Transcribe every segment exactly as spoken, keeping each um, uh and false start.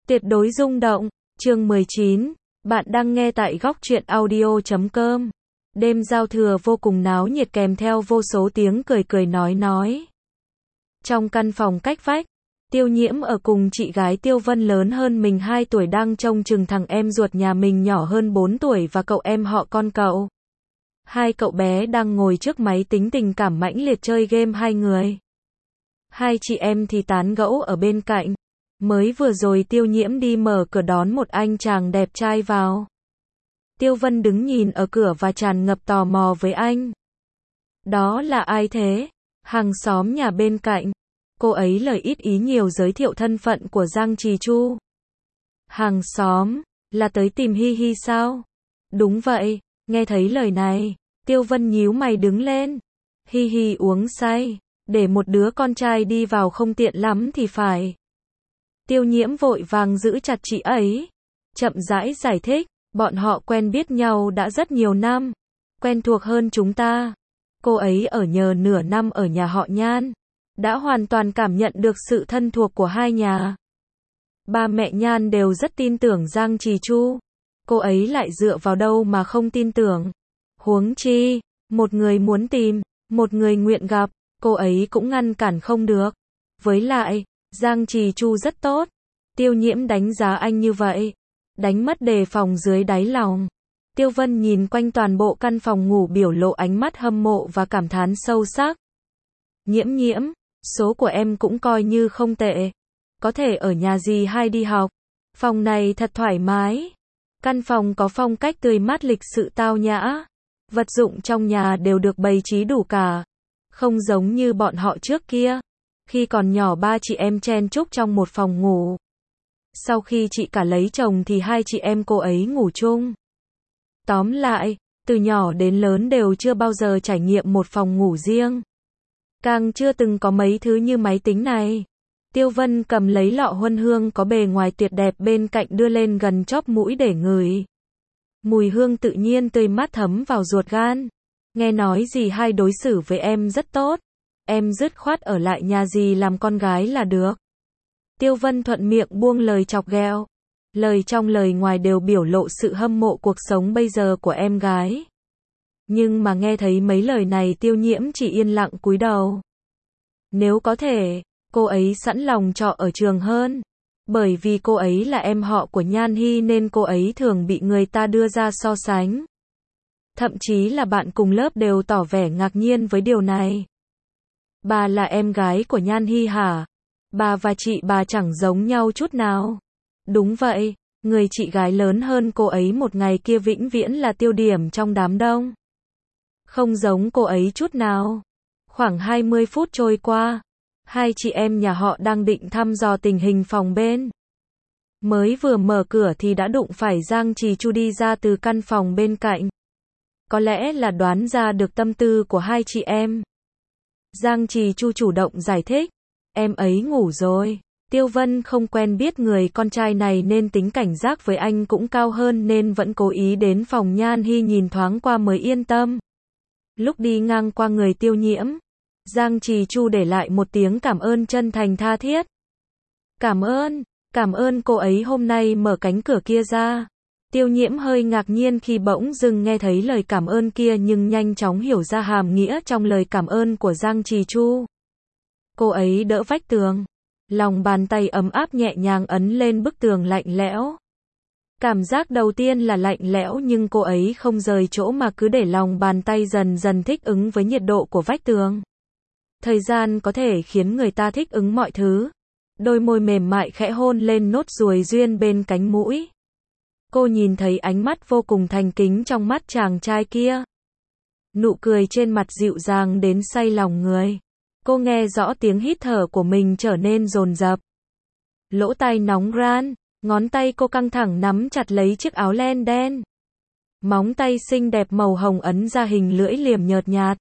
Tuyệt đối rung động. Chương mười chín. Bạn đang nghe tại góc truyện audio chấm com. Đêm giao thừa vô cùng náo nhiệt kèm theo vô số tiếng cười cười nói nói. Trong căn phòng cách vách, Tiêu Nhiễm ở cùng chị gái Tiêu Vân lớn hơn mình hai tuổi đang trông chừng thằng em ruột nhà mình nhỏ hơn bốn tuổi và cậu em họ con cậu. Hai cậu bé đang ngồi trước máy tính tình cảm mãnh liệt chơi game hai người. Hai chị em thì tán gẫu ở bên cạnh. Mới vừa rồi Tiêu Nhiễm đi mở cửa đón một anh chàng đẹp trai vào. Tiêu Vân đứng nhìn ở cửa và tràn ngập tò mò với anh. Đó là ai thế? Hàng xóm nhà bên cạnh. Cô ấy lời ít ý nhiều giới thiệu thân phận của Giang Trì Chu. Hàng xóm, là tới tìm Hi Hi sao? Đúng vậy, nghe thấy lời này, Tiêu Vân nhíu mày đứng lên. Hi Hi uống say, để một đứa con trai đi vào không tiện lắm thì phải. Tiêu Nhiễm vội vàng giữ chặt chị ấy. Chậm rãi giải thích, bọn họ quen biết nhau đã rất nhiều năm. Quen thuộc hơn chúng ta. Cô ấy ở nhờ nửa năm ở nhà họ Nhan. Đã hoàn toàn cảm nhận được sự thân thuộc của hai nhà. Ba mẹ Nhan đều rất tin tưởng Giang Trì Chu. Cô ấy lại dựa vào đâu mà không tin tưởng. Huống chi, một người muốn tìm, một người nguyện gặp, cô ấy cũng ngăn cản không được. Với lại, Giang Trì Chu rất tốt. Tiêu Nhiễm đánh giá anh như vậy. Đánh mất đề phòng dưới đáy lòng. Tiêu Vân nhìn quanh toàn bộ căn phòng ngủ biểu lộ ánh mắt hâm mộ và cảm thán sâu sắc. Nhiễm Nhiễm, số của em cũng coi như không tệ. Có thể ở nhà dì hai đi học. Phòng này thật thoải mái. Căn phòng có phong cách tươi mát lịch sự tao nhã. Vật dụng trong nhà đều được bày trí đủ cả. Không giống như bọn họ trước kia. Khi còn nhỏ ba chị em chen chúc trong một phòng ngủ. Sau khi chị cả lấy chồng thì hai chị em cô ấy ngủ chung. Tóm lại, từ nhỏ đến lớn đều chưa bao giờ trải nghiệm một phòng ngủ riêng. Càng chưa từng có mấy thứ như máy tính này. Tiêu Vân cầm lấy lọ huân hương có bề ngoài tuyệt đẹp bên cạnh đưa lên gần chóp mũi để ngửi. Mùi hương tự nhiên tươi mát thấm vào ruột gan. Nghe nói dì hai đối xử với em rất tốt. Em dứt khoát ở lại nhà dì làm con gái là được. Tiêu Vân thuận miệng buông lời chọc ghẹo. Lời trong lời ngoài đều biểu lộ sự hâm mộ cuộc sống bây giờ của em gái. Nhưng mà nghe thấy mấy lời này Tiêu Nhiễm chỉ yên lặng cúi đầu. Nếu có thể, cô ấy sẵn lòng trọ ở trường hơn. Bởi vì cô ấy là em họ của Nhan Hi nên cô ấy thường bị người ta đưa ra so sánh. Thậm chí là bạn cùng lớp đều tỏ vẻ ngạc nhiên với điều này. Bà là em gái của Nhan Hi hả? Bà và chị bà chẳng giống nhau chút nào. Đúng vậy, người chị gái lớn hơn cô ấy một ngày kia vĩnh viễn là tiêu điểm trong đám đông. Không giống cô ấy chút nào. Khoảng hai mươi phút trôi qua, hai chị em nhà họ đang định thăm dò tình hình phòng bên. Mới vừa mở cửa thì đã đụng phải Giang Trì Chu đi ra từ căn phòng bên cạnh. Có lẽ là đoán ra được tâm tư của hai chị em. Giang Trì Chu chủ động giải thích. Em ấy ngủ rồi. Tiêu Vân không quen biết người con trai này nên tính cảnh giác với anh cũng cao hơn nên vẫn cố ý đến phòng Nhan Hi nhìn thoáng qua mới yên tâm. Lúc đi ngang qua người Tiêu Nhiễm, Giang Trì Chu để lại một tiếng cảm ơn chân thành tha thiết. Cảm ơn, cảm ơn cô ấy hôm nay mở cánh cửa kia ra. Tiêu Nhiễm hơi ngạc nhiên khi bỗng dưng nghe thấy lời cảm ơn kia nhưng nhanh chóng hiểu ra hàm nghĩa trong lời cảm ơn của Giang Trì Chu. Cô ấy đỡ vách tường. Lòng bàn tay ấm áp nhẹ nhàng ấn lên bức tường lạnh lẽo. Cảm giác đầu tiên là lạnh lẽo nhưng cô ấy không rời chỗ mà cứ để lòng bàn tay dần dần thích ứng với nhiệt độ của vách tường. Thời gian có thể khiến người ta thích ứng mọi thứ. Đôi môi mềm mại khẽ hôn lên nốt ruồi duyên bên cánh mũi. Cô nhìn thấy ánh mắt vô cùng thành kính trong mắt chàng trai kia. Nụ cười trên mặt dịu dàng đến say lòng người. Cô nghe rõ tiếng hít thở của mình trở nên dồn dập. Lỗ tai nóng ran, ngón tay cô căng thẳng nắm chặt lấy chiếc áo len đen. Móng tay xinh đẹp màu hồng ấn ra hình lưỡi liềm nhợt nhạt.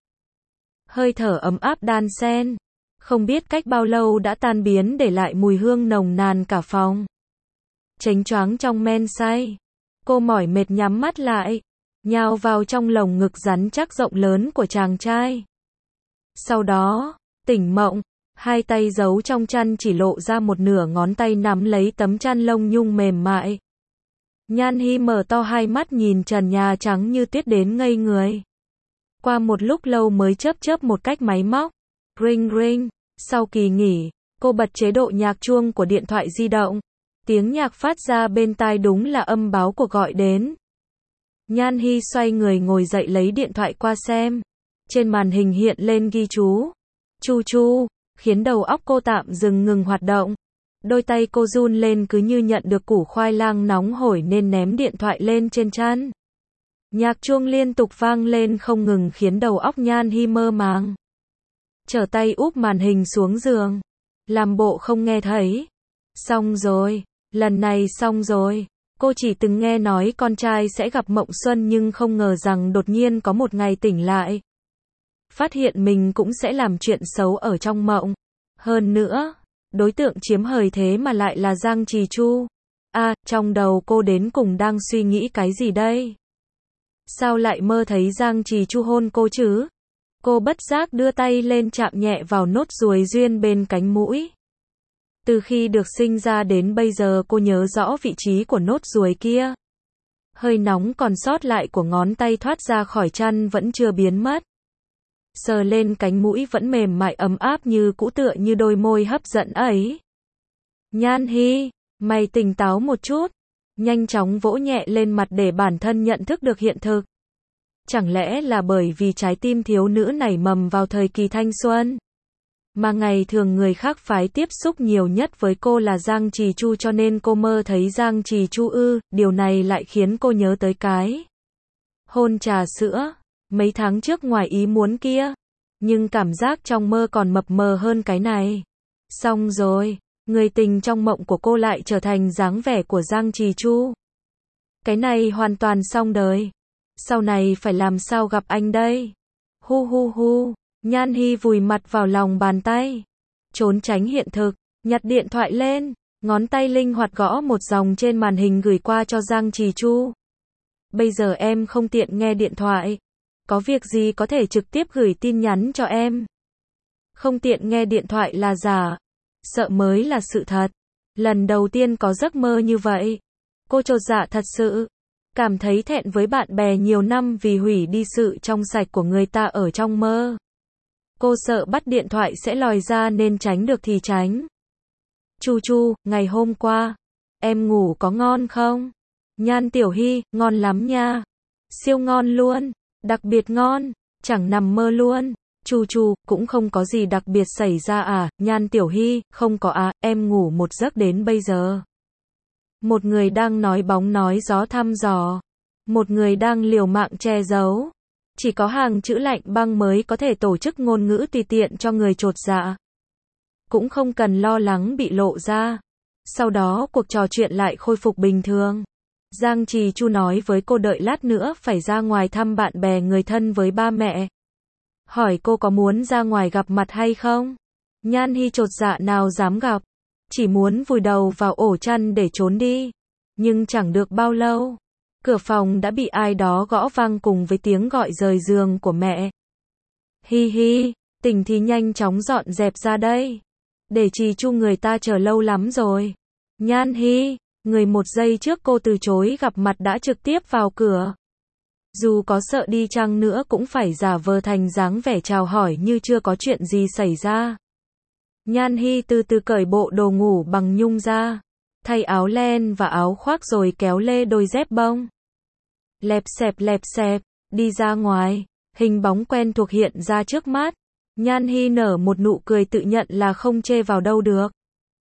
Hơi thở ấm áp đan xen. Không biết cách bao lâu đã tan biến để lại mùi hương nồng nàn cả phòng. Chánh choáng trong men say. Cô mỏi mệt nhắm mắt lại. Nhào vào trong lồng ngực rắn chắc rộng lớn của chàng trai. Sau đó, tỉnh mộng, Hai tay giấu trong chăn chỉ lộ ra một nửa ngón tay nắm lấy tấm chăn lông nhung mềm mại. Nhan Hi mở to hai mắt nhìn trần nhà trắng như tuyết đến ngây người. Qua một lúc lâu mới chớp chớp một cách máy móc. Ring ring. Sau kỳ nghỉ, cô bật chế độ nhạc chuông của điện thoại di động. Tiếng nhạc phát ra bên tai đúng là âm báo cuộc gọi đến. Nhan Hi xoay người ngồi dậy lấy điện thoại qua xem. Trên màn hình hiện lên ghi chú. Chu chu, khiến đầu óc cô tạm dừng ngừng hoạt động. Đôi tay cô run lên cứ như nhận được củ khoai lang nóng hổi nên ném điện thoại lên trên chăn. Nhạc chuông liên tục vang lên không ngừng khiến đầu óc Nhan Hi mơ màng. Trở tay úp màn hình xuống giường. Làm bộ không nghe thấy. Xong rồi. Lần này xong rồi. Cô chỉ từng nghe nói con trai sẽ gặp mộng xuân nhưng không ngờ rằng đột nhiên có một ngày tỉnh lại. Phát hiện mình cũng sẽ làm chuyện xấu ở trong mộng. Hơn nữa, đối tượng chiếm hời thế mà lại là Giang Trì Chu. À, trong đầu cô đến cùng đang suy nghĩ cái gì đây? Sao lại mơ thấy Giang Trì Chu hôn cô chứ? Cô bất giác đưa tay lên chạm nhẹ vào nốt ruồi duyên bên cánh mũi. Từ khi được sinh ra đến bây giờ cô nhớ rõ vị trí của nốt ruồi kia. Hơi nóng còn sót lại của ngón tay thoát ra khỏi chăn vẫn chưa biến mất. Sờ lên cánh mũi vẫn mềm mại ấm áp như cũ tựa như đôi môi hấp dẫn ấy. Nhan Hi, mày tỉnh táo một chút. Nhanh chóng vỗ nhẹ lên mặt để bản thân nhận thức được hiện thực. Chẳng lẽ là bởi vì trái tim thiếu nữ nảy mầm vào thời kỳ thanh xuân? Mà ngày thường người khác phái tiếp xúc nhiều nhất với cô là Giang Trì Chu cho nên cô mơ thấy Giang Trì Chu ư, điều này lại khiến cô nhớ tới cái hôn trà sữa, mấy tháng trước ngoài ý muốn kia. Nhưng cảm giác trong mơ còn mập mờ hơn cái này. Xong rồi, người tình trong mộng của cô lại trở thành dáng vẻ của Giang Trì Chu. Cái này hoàn toàn xong đời. Sau này phải làm sao gặp anh đây? Hu hu hu, Nhan Hi vùi mặt vào lòng bàn tay. Trốn tránh hiện thực, nhặt điện thoại lên, ngón tay linh hoạt gõ một dòng trên màn hình gửi qua cho Giang Trì Chu. Bây giờ em không tiện nghe điện thoại. Có việc gì có thể trực tiếp gửi tin nhắn cho em. Không tiện nghe điện thoại là giả. Sợ mới là sự thật. Lần đầu tiên có giấc mơ như vậy. Cô chột dạ thật sự. Cảm thấy thẹn với bạn bè nhiều năm vì hủy đi sự trong sạch của người ta ở trong mơ. Cô sợ bắt điện thoại sẽ lòi ra nên tránh được thì tránh. Chu chu, ngày hôm qua, em ngủ có ngon không? Nhan Tiểu Hi, ngon lắm nha. Siêu ngon luôn, đặc biệt ngon, chẳng nằm mơ luôn. Chu chu, cũng không có gì đặc biệt xảy ra à? Nhan Tiểu Hi, không có à, em ngủ một giấc đến bây giờ. Một người đang nói bóng nói gió thăm dò. Một người đang liều mạng che giấu. Chỉ có hàng chữ lạnh băng mới có thể tổ chức ngôn ngữ tùy tiện cho người chột dạ. Cũng không cần lo lắng bị lộ ra. Sau đó cuộc trò chuyện lại khôi phục bình thường. Giang Trì Chu nói với cô đợi lát nữa phải ra ngoài thăm bạn bè người thân với ba mẹ. Hỏi cô có muốn ra ngoài gặp mặt hay không? Nhan Hi chột dạ nào dám gặp. Chỉ muốn vùi đầu vào ổ chăn để trốn đi. Nhưng chẳng được bao lâu. Cửa phòng đã bị ai đó gõ vang cùng với tiếng gọi rời giường của mẹ. Hi hi, tỉnh thì nhanh chóng dọn dẹp ra đây. Để Trì Chu người ta chờ lâu lắm rồi. Nhan Hi, người một giây trước cô từ chối gặp mặt đã trực tiếp vào cửa. Dù có sợ đi chăng nữa cũng phải giả vờ thành dáng vẻ chào hỏi như chưa có chuyện gì xảy ra. Nhan Hi từ từ cởi bộ đồ ngủ bằng nhung ra. Thay áo len và áo khoác rồi kéo lê đôi dép bông. Lẹp xẹp lẹp xẹp, đi ra ngoài, hình bóng quen thuộc hiện ra trước mắt. Nhan Hi nở một nụ cười tự nhận là không chê vào đâu được.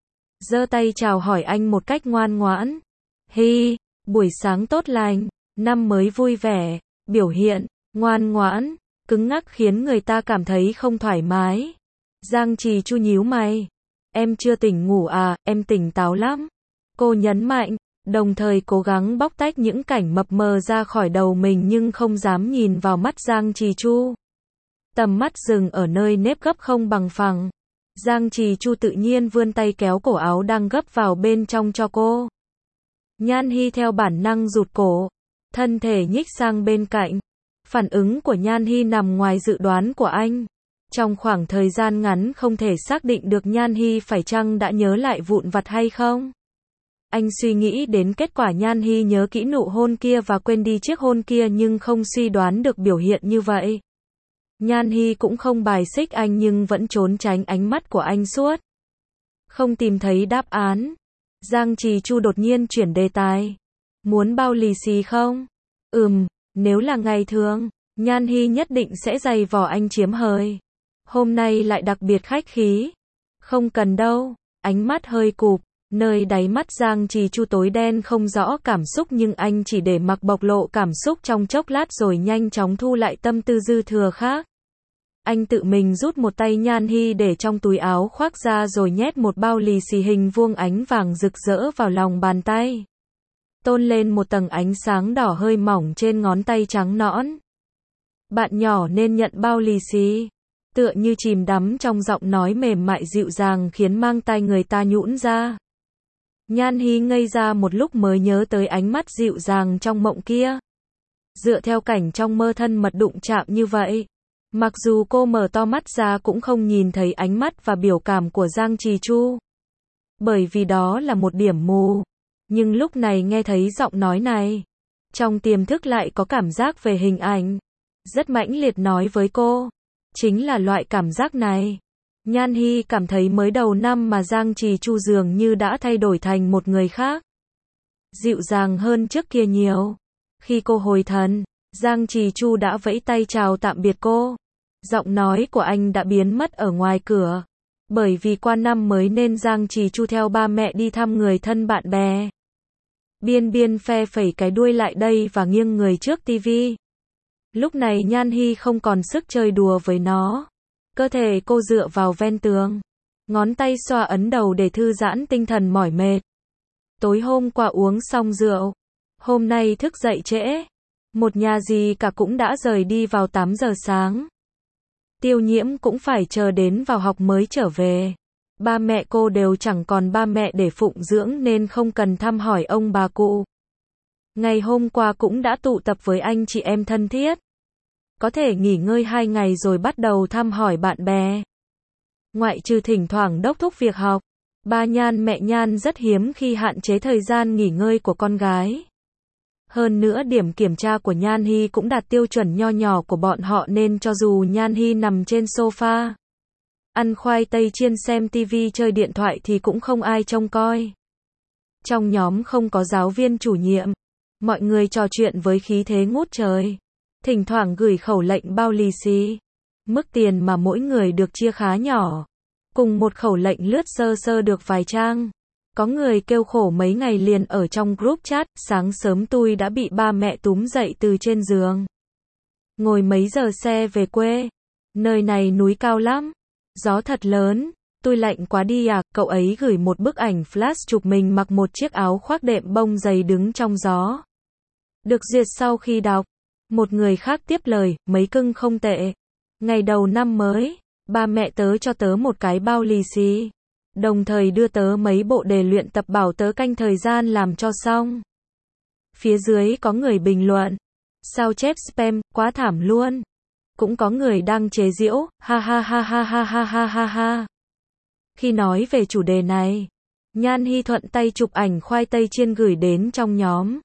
Giơ tay chào hỏi anh một cách ngoan ngoãn. Hi, buổi sáng tốt lành, năm mới vui vẻ, biểu hiện, ngoan ngoãn, cứng ngắc khiến người ta cảm thấy không thoải mái. Giang Trì Chu nhíu mày. Em chưa tỉnh ngủ à, em tỉnh táo lắm. Cô nhấn mạnh, đồng thời cố gắng bóc tách những cảnh mập mờ ra khỏi đầu mình nhưng không dám nhìn vào mắt Giang Trì Chu. Tầm mắt dừng ở nơi nếp gấp không bằng phẳng. Giang Trì Chu tự nhiên vươn tay kéo cổ áo đang gấp vào bên trong cho cô. Nhan Hi theo bản năng rụt cổ, thân thể nhích sang bên cạnh. Phản ứng của Nhan Hi nằm ngoài dự đoán của anh. Trong khoảng thời gian ngắn không thể xác định được Nhan Hy phải chăng đã nhớ lại vụn vặt hay không. Anh suy nghĩ đến kết quả Nhan Hy nhớ kỹ nụ hôn kia và quên đi chiếc hôn kia nhưng không suy đoán được biểu hiện như vậy. Nhan Hy cũng không bài xích anh nhưng vẫn trốn tránh ánh mắt của anh suốt. Không tìm thấy đáp án. Giang Trì Chu đột nhiên chuyển đề tài. Muốn bao lì xì không? Ừm, nếu là ngày thường, Nhan Hy nhất định sẽ giày vò anh chiếm hời. Hôm nay lại đặc biệt khách khí. Không cần đâu, ánh mắt hơi cụp, nơi đáy mắt Giang Trì Chu tối đen không rõ cảm xúc nhưng anh chỉ để mặc bộc lộ cảm xúc trong chốc lát rồi nhanh chóng thu lại tâm tư dư thừa khác. Anh tự mình rút một tay Nhan Hy để trong túi áo khoác ra rồi nhét một bao lì xì hình vuông ánh vàng rực rỡ vào lòng bàn tay. Tôn lên một tầng ánh sáng đỏ hơi mỏng trên ngón tay trắng nõn. Bạn nhỏ nên nhận bao lì xì. Tựa như chìm đắm trong giọng nói mềm mại dịu dàng khiến mang tai người ta nhũn ra. Nhan Hy ngây ra một lúc mới nhớ tới ánh mắt dịu dàng trong mộng kia. Dựa theo cảnh trong mơ thân mật đụng chạm như vậy. Mặc dù cô mở to mắt ra cũng không nhìn thấy ánh mắt và biểu cảm của Giang Trì Chu. Bởi vì đó là một điểm mù. Nhưng lúc này nghe thấy giọng nói này. Trong tiềm thức lại có cảm giác về hình ảnh. Rất mãnh liệt nói với cô. Chính là loại cảm giác này. Nhan Hy cảm thấy mới đầu năm mà Giang Trì Chu dường như đã thay đổi thành một người khác. Dịu dàng hơn trước kia nhiều. Khi cô hồi thần, Giang Trì Chu đã vẫy tay chào tạm biệt cô. Giọng nói của anh đã biến mất ở ngoài cửa. Bởi vì qua năm mới nên Giang Trì Chu theo ba mẹ đi thăm người thân bạn bè. Biên Biên phe phẩy cái đuôi lại đây và nghiêng người trước tivi. Lúc này Nhan Hy không còn sức chơi đùa với nó. Cơ thể cô dựa vào ven tường. Ngón tay xoa ấn đầu để thư giãn tinh thần mỏi mệt. Tối hôm qua uống xong rượu. Hôm nay thức dậy trễ. Một nhà gì cả cũng đã rời đi vào tám giờ sáng. Tiêu Nhiễm cũng phải chờ đến vào học mới trở về. Ba mẹ cô đều chẳng còn ba mẹ để phụng dưỡng nên không cần thăm hỏi ông bà cụ. Ngày hôm qua cũng đã tụ tập với anh chị em thân thiết. Có thể nghỉ ngơi hai ngày rồi bắt đầu thăm hỏi bạn bè. Ngoại trừ thỉnh thoảng đốc thúc việc học, ba Nhan mẹ Nhan rất hiếm khi hạn chế thời gian nghỉ ngơi của con gái. Hơn nữa điểm kiểm tra của Nhan Hy cũng đạt tiêu chuẩn nho nhỏ của bọn họ nên cho dù Nhan Hy nằm trên sofa, ăn khoai tây chiên xem tivi chơi điện thoại thì cũng không ai trông coi. Trong nhóm không có giáo viên chủ nhiệm, mọi người trò chuyện với khí thế ngút trời. Thỉnh thoảng gửi khẩu lệnh bao lì xì. Mức tiền mà mỗi người được chia khá nhỏ. Cùng một khẩu lệnh lướt sơ sơ được vài trang. Có người kêu khổ mấy ngày liền ở trong group chat, sáng sớm tôi đã bị ba mẹ túm dậy từ trên giường. Ngồi mấy giờ xe về quê. Nơi này núi cao lắm. Gió thật lớn. Tôi lạnh quá đi à, cậu ấy gửi một bức ảnh flash chụp mình mặc một chiếc áo khoác đệm bông dày đứng trong gió. Được duyệt sau khi đọc. Một người khác tiếp lời, mấy cưng không tệ. Ngày đầu năm mới, ba mẹ tớ cho tớ một cái bao lì xì. Đồng thời đưa tớ mấy bộ đề luyện tập bảo tớ canh thời gian làm cho xong. Phía dưới có người bình luận. Sao chép spam, quá thảm luôn. Cũng có người đang chế giễu, ha ha ha ha ha ha ha ha ha. Khi nói về chủ đề này, Nhan Hy thuận tay chụp ảnh khoai tây chiên gửi đến trong nhóm.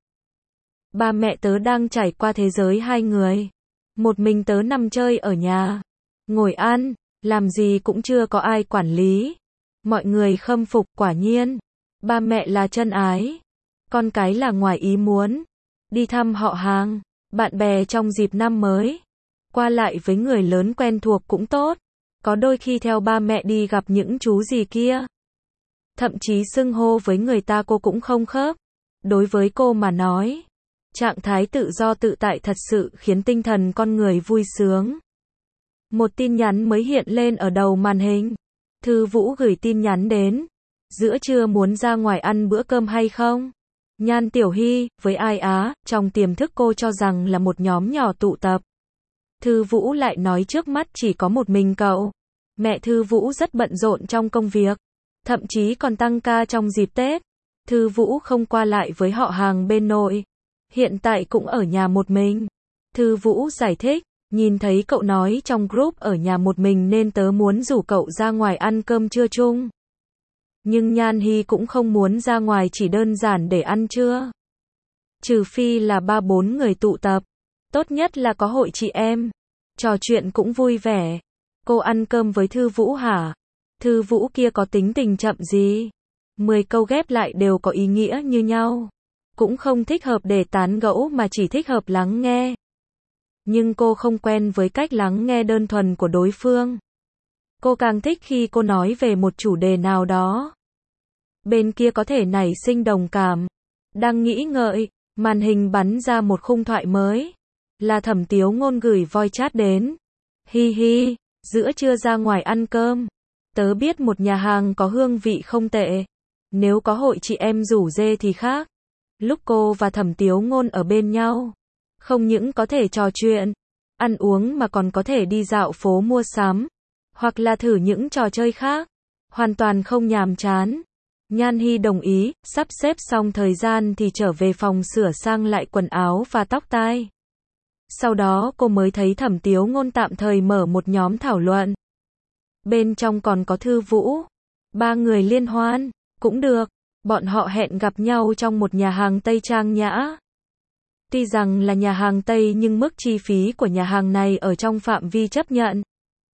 Ba mẹ tớ đang trải qua thế giới hai người. Một mình tớ nằm chơi ở nhà. Ngồi ăn, làm gì cũng chưa có ai quản lý. Mọi người khâm phục, quả nhiên. Ba mẹ là chân ái. Con cái là ngoài ý muốn. Đi thăm họ hàng, bạn bè trong dịp năm mới. Qua lại với người lớn quen thuộc cũng tốt. Có đôi khi theo ba mẹ đi gặp những chú gì kia. Thậm chí xưng hô với người ta cô cũng không khớp. Đối với cô mà nói, trạng thái tự do tự tại thật sự khiến tinh thần con người vui sướng. Một tin nhắn mới hiện lên ở đầu màn hình. Thư Vũ gửi tin nhắn đến. Giữa trưa muốn ra ngoài ăn bữa cơm hay không? Nhan Tiểu Hy, với ai á, trong tiềm thức cô cho rằng là một nhóm nhỏ tụ tập. Thư Vũ lại nói trước mắt chỉ có một mình cậu. Mẹ Thư Vũ rất bận rộn trong công việc. Thậm chí còn tăng ca trong dịp Tết. Thư Vũ không qua lại với họ hàng bên nội. Hiện tại cũng ở nhà một mình. Thư Vũ giải thích, Nhìn thấy cậu nói trong group ở nhà một mình nên tớ muốn rủ cậu ra ngoài ăn cơm trưa chung. Nhưng Nhan Hy cũng không muốn ra ngoài chỉ đơn giản để ăn trưa. Trừ phi là ba bốn người tụ tập. Tốt nhất là có hội chị em. Trò chuyện cũng vui vẻ. Cô ăn cơm với Thư Vũ hả? Thư Vũ kia có tính tình chậm gì? Mười câu ghép lại đều có ý nghĩa như nhau. Cũng không thích hợp để tán gẫu mà chỉ thích hợp lắng nghe. Nhưng cô không quen với cách lắng nghe đơn thuần của đối phương. Cô càng thích khi cô nói về một chủ đề nào đó. Bên kia có thể nảy sinh đồng cảm. Đang nghĩ ngợi, màn hình bắn ra một khung thoại mới. Là Thẩm Tiếu Ngôn gửi voice chat đến. Hi hi, giữa trưa ra ngoài ăn cơm. Tớ biết một nhà hàng có hương vị không tệ. Nếu có hội chị em rủ dê thì khác. Lúc cô và Thẩm Tiếu Ngôn ở bên nhau, không những có thể trò chuyện, ăn uống mà còn có thể đi dạo phố mua sắm, hoặc là thử những trò chơi khác. Hoàn toàn không nhàm chán. Nhan Hy đồng ý, sắp xếp xong thời gian thì trở về phòng sửa sang lại quần áo và tóc tai. Sau đó cô mới thấy Thẩm Tiếu Ngôn tạm thời mở một nhóm thảo luận. Bên trong còn có Thư Vũ. Ba người liên hoan, cũng được. Bọn họ hẹn gặp nhau trong một nhà hàng Tây trang nhã. Tuy rằng là nhà hàng Tây nhưng mức chi phí của nhà hàng này ở trong phạm vi chấp nhận.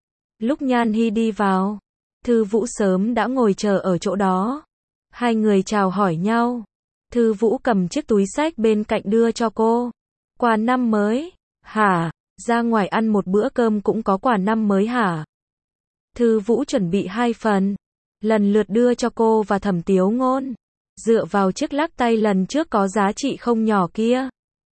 Lúc Nhan Hy đi vào, Thư Vũ sớm đã ngồi chờ ở chỗ đó. Hai người chào hỏi nhau. Thư Vũ cầm chiếc túi xách bên cạnh đưa cho cô. Quà năm mới. Hả? Ra ngoài ăn một bữa cơm cũng có quà năm mới hả? Thư Vũ chuẩn bị hai phần. Lần lượt đưa cho cô và Thẩm Tiếu Ngôn. Dựa vào chiếc lắc tay lần trước có giá trị không nhỏ kia.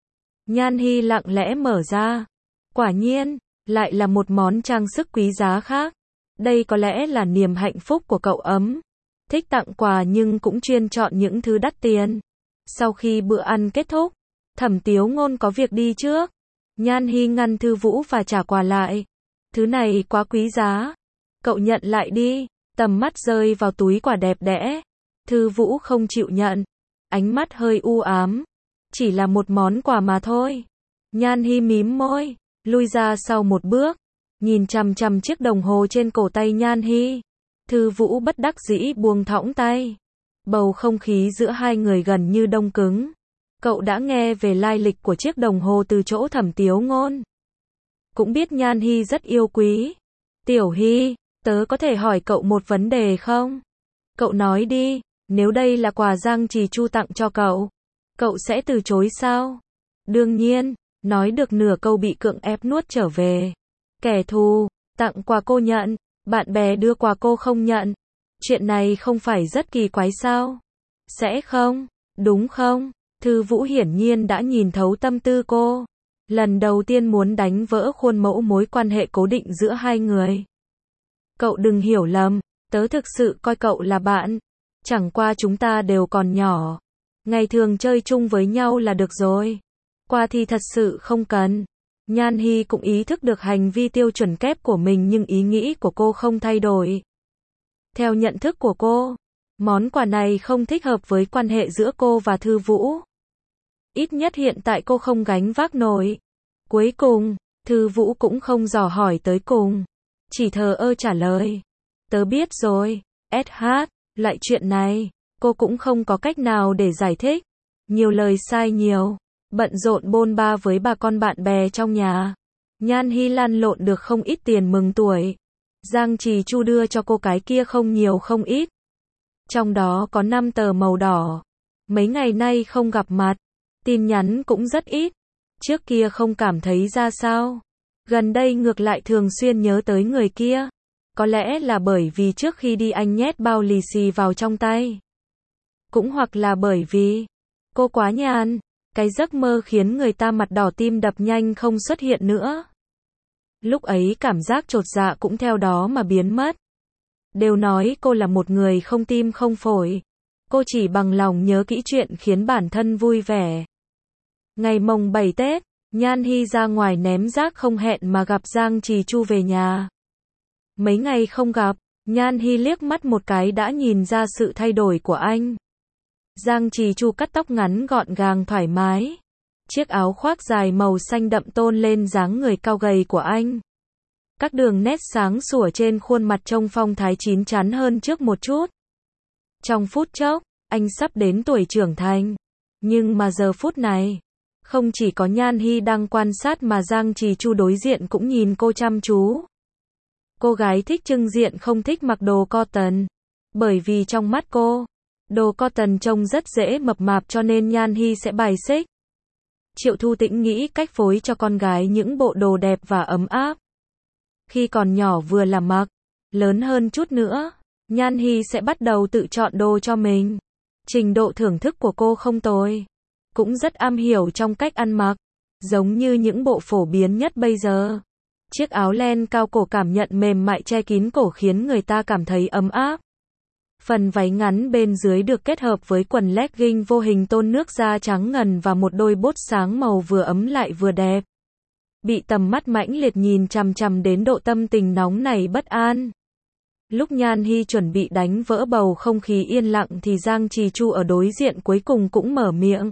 Nhan Hy lặng lẽ mở ra. Quả nhiên, lại là một món trang sức quý giá khác. Đây có lẽ là niềm hạnh phúc của cậu ấm. Thích tặng quà nhưng cũng chuyên chọn những thứ đắt tiền. Sau khi bữa ăn kết thúc, Thẩm Tiếu Ngôn có việc đi trước. Nhan Hy ngăn Thư Vũ và trả quà lại. Thứ này quá quý giá. Cậu nhận lại đi. Tầm mắt rơi vào túi quà đẹp đẽ. Thư Vũ không chịu nhận. Ánh mắt hơi u ám. Chỉ là một món quà mà thôi. Nhan Hy mím môi, lui ra sau một bước. Nhìn chằm chằm chiếc đồng hồ trên cổ tay Nhan Hy. Thư Vũ bất đắc dĩ buông thõng tay. Bầu không khí giữa hai người gần như đông cứng. Cậu đã nghe về lai lịch của chiếc đồng hồ từ chỗ Thẩm Tiếu Ngôn. Cũng biết Nhan Hy rất yêu quý. Tiểu Hy, tớ có thể hỏi cậu một vấn đề không? Cậu nói đi, nếu đây là quà Giang Trì Chu tặng cho cậu, cậu sẽ từ chối sao? Đương nhiên, nói được nửa câu bị cưỡng ép nuốt trở về. Kẻ thù, tặng quà cô nhận, bạn bè đưa quà cô không nhận. Chuyện này không phải rất kỳ quái sao? Sẽ không, đúng không? Thư Vũ hiển nhiên đã nhìn thấu tâm tư cô. Lần đầu tiên muốn đánh vỡ khuôn mẫu mối quan hệ cố định giữa hai người. Cậu đừng hiểu lầm, tớ thực sự coi cậu là bạn. Chẳng qua chúng ta đều còn nhỏ. Ngày thường chơi chung với nhau là được rồi. Quà thì thật sự không cần. Nhan Hy cũng ý thức được hành vi tiêu chuẩn kép của mình nhưng ý nghĩ của cô không thay đổi. Theo nhận thức của cô, món quà này không thích hợp với quan hệ giữa cô và Thư Vũ. Ít nhất hiện tại cô không gánh vác nổi. Cuối cùng, Thư Vũ cũng không dò hỏi tới cùng. Chỉ thờ ơ trả lời. Tớ biết rồi, ét hát, loại chuyện này, cô cũng không có cách nào để giải thích. Nhiều lời sai nhiều, bận rộn bôn ba với bà con bạn bè trong nhà. Nhan Hy lăn lộn được không ít tiền mừng tuổi. Giang Trì Chu đưa cho cô cái kia không nhiều không ít. Trong đó có năm tờ màu đỏ. Mấy ngày nay không gặp mặt, tin nhắn cũng rất ít. Trước kia không cảm thấy ra sao. Gần đây ngược lại thường xuyên nhớ tới người kia. Có lẽ là bởi vì trước khi đi anh nhét bao lì xì vào trong tay. Cũng hoặc là bởi vì cô quá nhàn. Cái giấc mơ khiến người ta mặt đỏ tim đập nhanh không xuất hiện nữa. Lúc ấy cảm giác chột dạ cũng theo đó mà biến mất. Đều nói cô là một người không tim không phổi. Cô chỉ bằng lòng nhớ kỹ chuyện khiến bản thân vui vẻ. Ngày mồng bảy Tết, Nhan Hy ra ngoài ném rác không hẹn mà gặp Giang Trì Chu về nhà. Mấy ngày không gặp, Nhan Hy liếc mắt một cái đã nhìn ra sự thay đổi của anh. Giang Trì Chu cắt tóc ngắn gọn gàng thoải mái. Chiếc áo khoác dài màu xanh đậm tôn lên dáng người cao gầy của anh. Các đường nét sáng sủa trên khuôn mặt trông phong thái chín chắn hơn trước một chút. Trong phút chốc, anh sắp đến tuổi trưởng thành. Nhưng mà giờ phút này, không chỉ có Nhan Hy đang quan sát mà Giang Trì Chu đối diện cũng nhìn cô chăm chú. Cô gái thích trưng diện không thích mặc đồ cotton. Bởi vì trong mắt cô, đồ cotton trông rất dễ mập mạp cho nên Nhan Hy sẽ bài xích. Triệu Thu Tĩnh nghĩ cách phối cho con gái những bộ đồ đẹp và ấm áp. Khi còn nhỏ vừa là mặc, lớn hơn chút nữa, Nhan Hy sẽ bắt đầu tự chọn đồ cho mình. Trình độ thưởng thức của cô không tồi, cũng rất am hiểu trong cách ăn mặc, giống như những bộ phổ biến nhất bây giờ. Chiếc áo len cao cổ cảm nhận mềm mại che kín cổ khiến người ta cảm thấy ấm áp. Phần váy ngắn bên dưới được kết hợp với quần legging vô hình tôn nước da trắng ngần và một đôi bốt sáng màu vừa ấm lại vừa đẹp. Bị tầm mắt mãnh liệt nhìn chằm chằm đến độ tâm tình nóng nảy bất an. Lúc Nhan Hy chuẩn bị đánh vỡ bầu không khí yên lặng thì Giang Trì Chu ở đối diện cuối cùng cũng mở miệng.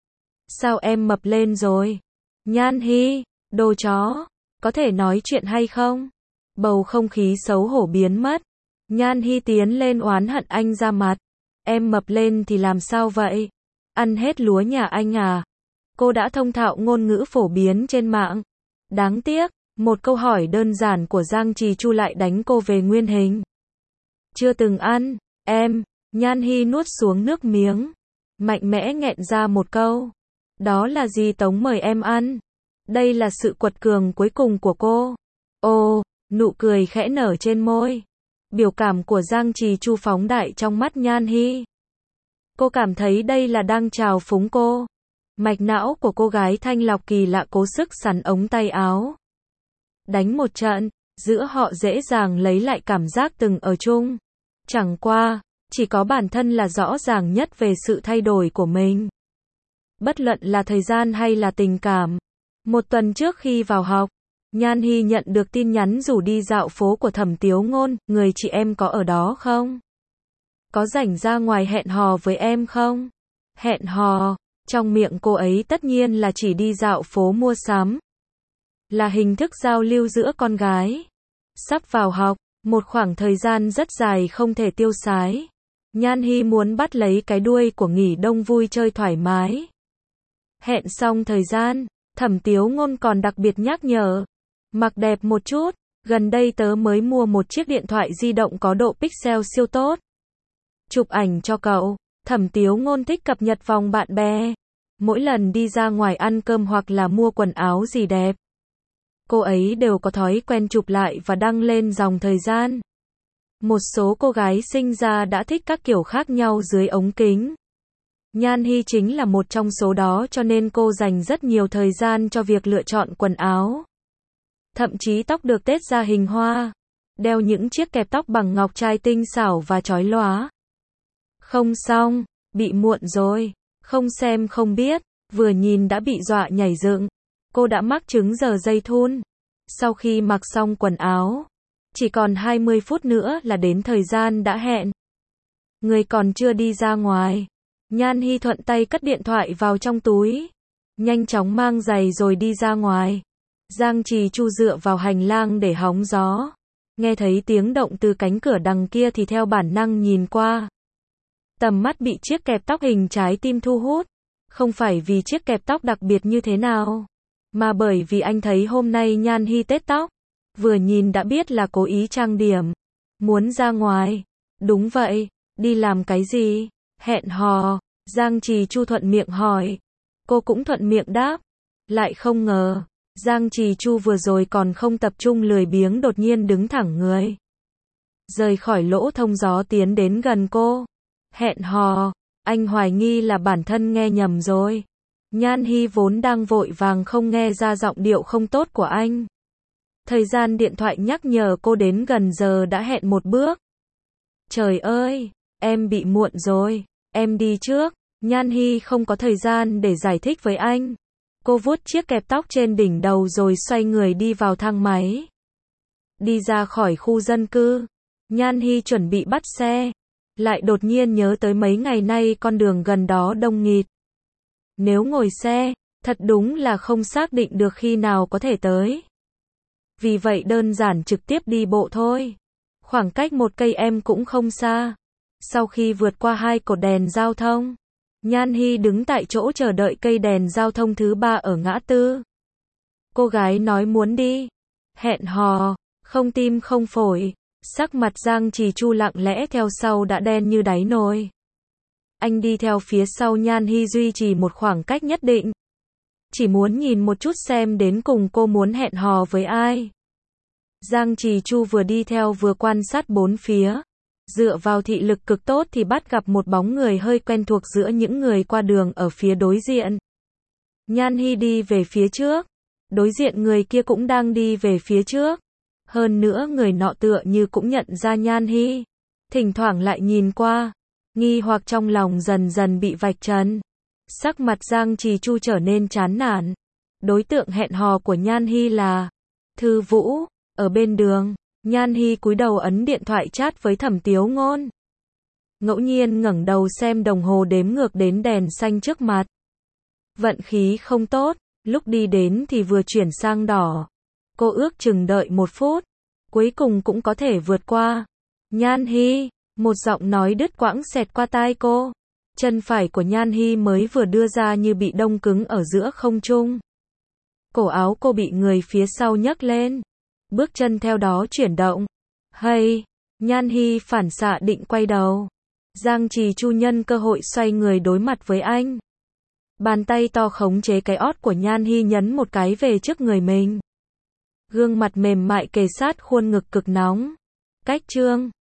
Sao em mập lên rồi? Nhan Hy, đồ chó, có thể nói chuyện hay không? Bầu không khí xấu hổ biến mất. Nhan Hy tiến lên oán hận anh ra mặt. Em mập lên thì làm sao vậy? Ăn hết lúa nhà anh à? Cô đã thông thạo ngôn ngữ phổ biến trên mạng. Đáng tiếc, một câu hỏi đơn giản của Giang Trì Chu lại đánh cô về nguyên hình. Chưa từng ăn, em. Nhan Hy nuốt xuống nước miếng, mạnh mẽ nghẹn ra một câu. Đó là gì Tống mời em ăn? Đây là sự quật cường cuối cùng của cô. Ồ, nụ cười khẽ nở trên môi. Biểu cảm của Giang Trì Chu phóng đại trong mắt Nhan Hy. Cô cảm thấy đây là đang chào phúng cô. Mạch não của cô gái thanh lọc kỳ lạ cố sức sắn ống tay áo. Đánh một trận, giữa họ dễ dàng lấy lại cảm giác từng ở chung. Chẳng qua, chỉ có bản thân là rõ ràng nhất về sự thay đổi của mình. Bất luận là thời gian hay là tình cảm. Một tuần trước khi vào học, Nhan Hy nhận được tin nhắn rủ đi dạo phố của Thẩm Tiếu Ngôn, người chị em có ở đó không? Có rảnh ra ngoài hẹn hò với em không? Hẹn hò, trong miệng cô ấy tất nhiên là chỉ đi dạo phố mua sắm. Là hình thức giao lưu giữa con gái. Sắp vào học, một khoảng thời gian rất dài không thể tiêu sái. Nhan Hy muốn bắt lấy cái đuôi của nghỉ đông vui chơi thoải mái. Hẹn xong thời gian, Thẩm Tiếu Ngôn còn đặc biệt nhắc nhở. Mặc đẹp một chút, gần đây tớ mới mua một chiếc điện thoại di động có độ pixel siêu tốt. Chụp ảnh cho cậu. Thẩm Tiếu Ngôn thích cập nhật vòng bạn bè. Mỗi lần đi ra ngoài ăn cơm hoặc là mua quần áo gì đẹp, cô ấy đều có thói quen chụp lại và đăng lên dòng thời gian. Một số cô gái sinh ra đã thích các kiểu khác nhau dưới ống kính. Nhan Hy chính là một trong số đó cho nên cô dành rất nhiều thời gian cho việc lựa chọn quần áo. Thậm chí tóc được tết ra hình hoa. Đeo những chiếc kẹp tóc bằng ngọc trai tinh xảo và chói lóa. Không xong, bị muộn rồi. Không xem không biết, vừa nhìn đã bị dọa nhảy dựng. Cô đã mắc chứng giờ dây thun. Sau khi mặc xong quần áo, chỉ còn hai mươi phút nữa là đến thời gian đã hẹn. Người còn chưa đi ra ngoài. Nhan Hy thuận tay cất điện thoại vào trong túi. Nhanh chóng mang giày rồi đi ra ngoài. Giang Trì Chu dựa vào hành lang để hóng gió. Nghe thấy tiếng động từ cánh cửa đằng kia thì theo bản năng nhìn qua. Tầm mắt bị chiếc kẹp tóc hình trái tim thu hút. Không phải vì chiếc kẹp tóc đặc biệt như thế nào, mà bởi vì anh thấy hôm nay Nhan Hy tết tóc. Vừa nhìn đã biết là cố ý trang điểm. Muốn ra ngoài. Đúng vậy, đi làm cái gì? Hẹn hò. Giang Trì Chu thuận miệng hỏi. Cô cũng thuận miệng đáp. Lại không ngờ, Giang Trì Chu vừa rồi còn không tập trung lười biếng đột nhiên đứng thẳng người. Rời khỏi lỗ thông gió tiến đến gần cô. Hẹn hò. Anh hoài nghi là bản thân nghe nhầm rồi. Nhan Hy vốn đang vội vàng không nghe ra giọng điệu không tốt của anh. Thời gian điện thoại nhắc nhở cô đến gần giờ đã hẹn một bước. Trời ơi, em bị muộn rồi, em đi trước. Nhan Hy không có thời gian để giải thích với anh. Cô vuốt chiếc kẹp tóc trên đỉnh đầu rồi xoay người đi vào thang máy. Đi ra khỏi khu dân cư, Nhan Hy chuẩn bị bắt xe. Lại đột nhiên nhớ tới mấy ngày nay con đường gần đó đông nghịt. Nếu ngồi xe, Thật đúng là không xác định được khi nào có thể tới. Vì vậy đơn giản trực tiếp đi bộ thôi. Khoảng cách một cây em cũng không xa. Sau khi vượt qua hai cột đèn giao thông, Nhan Hy đứng tại chỗ chờ đợi cây đèn giao thông thứ ba ở ngã tư. Cô gái nói muốn đi. Hẹn hò, không tim không phổi. Sắc mặt Giang Trì Chu lặng lẽ theo sau đã đen như đáy nồi. Anh đi theo phía sau Nhan Hy duy trì một khoảng cách nhất định. Chỉ muốn nhìn một chút xem đến cùng cô muốn hẹn hò với ai. Giang Trì Chu vừa đi theo vừa quan sát bốn phía. Dựa vào thị lực cực tốt thì bắt gặp một bóng người hơi quen thuộc giữa những người qua đường ở phía đối diện. Nhan Hy đi về phía trước. Đối diện người kia cũng đang đi về phía trước. Hơn nữa người nọ tựa như cũng nhận ra Nhan Hy. Thỉnh thoảng lại nhìn qua. Nghi hoặc trong lòng dần dần bị vạch trần. Sắc mặt Giang Trì Chu trở nên chán nản. Đối tượng hẹn hò của Nhan Hy là Thư Vũ. Ở bên đường, Nhan Hy cúi đầu ấn điện thoại chat với Thẩm Tiếu Ngôn. Ngẫu nhiên ngẩng đầu xem đồng hồ đếm ngược đến đèn xanh trước mặt. Vận khí không tốt, lúc đi đến thì vừa chuyển sang đỏ. Cô ước chừng đợi một phút, cuối cùng cũng có thể vượt qua. Nhan Hy, một giọng nói đứt quãng xẹt qua tai cô. Chân phải của Nhan Hy mới vừa đưa ra như bị đông cứng ở giữa không trung. Cổ áo cô bị người phía sau nhấc lên. Bước chân theo đó chuyển động. Hay, Nhan Hy phản xạ định quay đầu. Giang Trì Chu nhân cơ hội xoay người đối mặt với anh. Bàn tay to khống chế cái ót của Nhan Hy nhấn một cái về trước người mình. Gương mặt mềm mại kề sát khuôn ngực cực nóng. Cách trương.